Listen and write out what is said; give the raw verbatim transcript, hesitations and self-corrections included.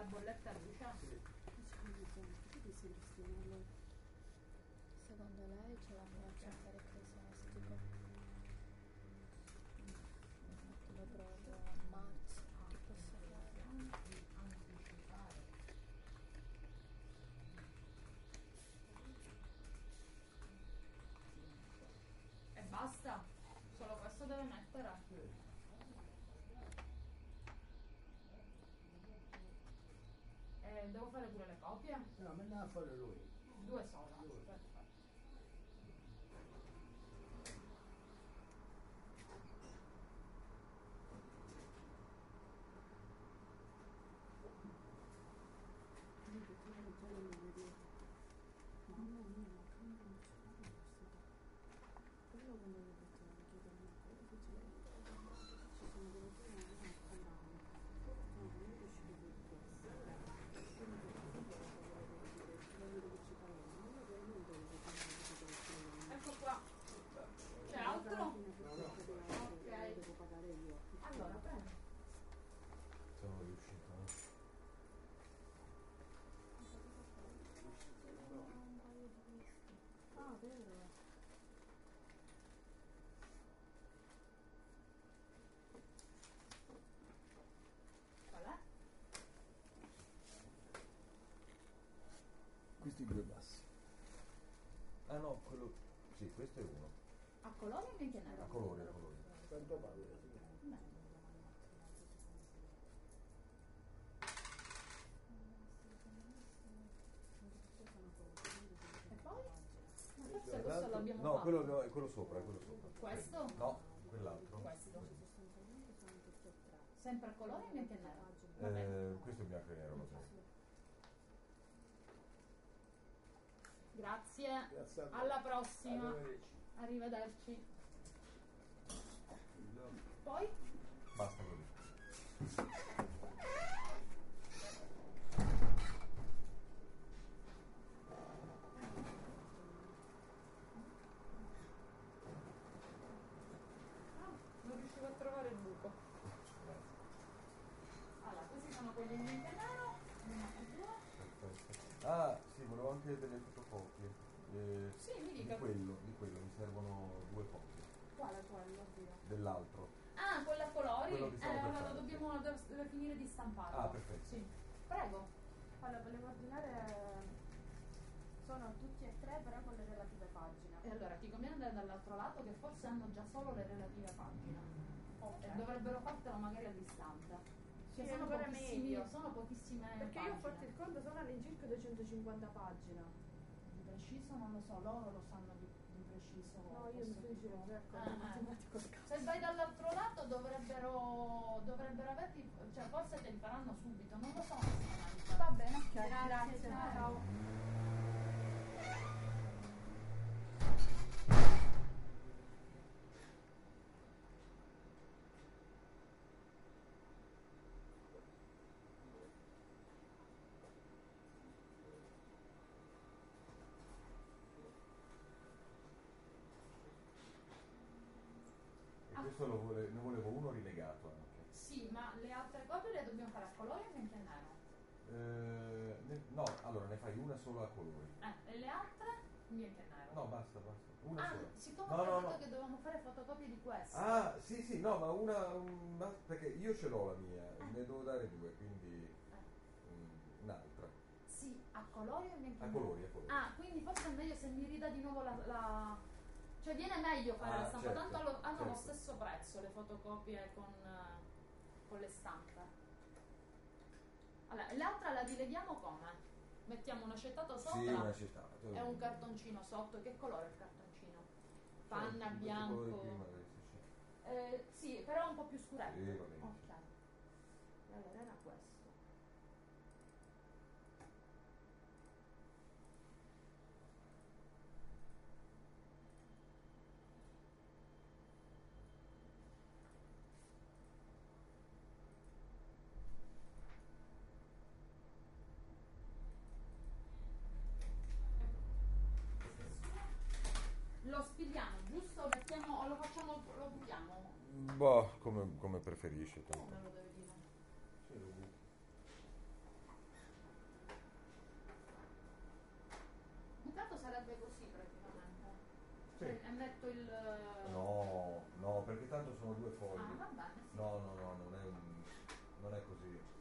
bolletta luce? Secondo lei ce la faccio a fare ecclesiastico? Lo provo a marzo, che posso fare? Anticipare. E basta? Solo questo deve mettere? E devo fare pure le copie? No, me ne va a fare lui. Due solo. Due. Perfetto. Ecco qua. C'è altro? Ok. Allora, prendo. Sono riuscito. Ah, vero? Qual è? Questi due bassi. Ah no, quello. Sì, questo è uno. A colori o bianco e nero? A colori, a colori. Quanto paga? E poi? Ma forse questo l'abbiamo No, fatto. quello no, è quello sopra, è quello sopra. Questo? No, quell'altro. Questo. Sempre a colori o bianco e nero? Va bene. Eh, questo è bianco e nero, lo so. Grazie. Grazie a te. Alla prossima. Arrivederci. Arrivederci. Poi? Basta così. Ah, non riuscivo a trovare il buco. Allora, questi sono quelli in bianco e nero. Uno e due. Perfetto. Ah, sì, volevo anche delle fotocopie. Eh, Sì, mi di dica. quello, di quello, mi servono due copie. Quale quello? Oddio. Dell'altro. Ah, quella a colori? Quello che Eh, stavo per allora fare. dobbiamo deve, deve finire di stamparlo. Ah, perfetto. Sì. Prego. Allora, volevo ordinare, sono tutti e tre però con le relative pagine. E allora ti conviene andare dall'altro lato che forse hanno già solo le relative pagine. Ok. E dovrebbero fartelo magari all'istante. Sì, Cioè, sono ancora pochissimi, meglio. sono pochissime Perché io ho pagine. fatto il conto, sono all'incirca duecentocinquanta pagine. Di preciso non lo so, loro lo sanno di, di preciso. No, io mi questo sto dicendo, tipo. ecco, Eh, il eh. matematico a caso. Se vai dall'altro lato dovrebbero, dovrebbero averti, cioè forse te li faranno subito, non lo so onestamente. Va bene, ok, Grazie, grazie, ciao. ciao. E questo lo vole- ne volevo uno rilegato anche. Sì, ma le altre copie le dobbiamo fare a colori o bianco e nero? Eh, ne- no, allora ne fai una solo a colori. Eh, e le altre in bianco e nero? No, basta, basta. Una Ah, sola. siccome No, ho no, capito no. che dovevamo fare fotocopie di questo. Ah, sì, sì, no, ma una, un- ma- perché io ce l'ho la mia, ne devo dare due, quindi Eh, mm, un'altra. sì, a colori o in bianco e A nero? colori, a colori. Ah, quindi forse è meglio se mi ridà di nuovo la... la... Cioè viene meglio fare Ah, la stampa, certo, tanto allo- hanno lo certo. stesso prezzo le fotocopie con, eh, con le stampe. Allora, l'altra la rileghiamo come? Mettiamo un acetato sopra Sì, una città. e un cartoncino sotto. Che colore è il cartoncino? Panna, Sì, bianco. quello di prima, adesso, sì. Eh, sì, però un po' più scuretto. Sì, va bene. Ok. E allora era questo. Lo spigliamo, giusto? Mettiamo, o lo facciamo, lo buchiamo? Boh, come, come preferisci. tanto. Come lo devi dire? Sì, lo buco. sarebbe così praticamente. Sì. Cioè, e metto il... No, no, perché tanto sono due fogli. Ah, va bene, sì. No, no, no, non è un, non è così.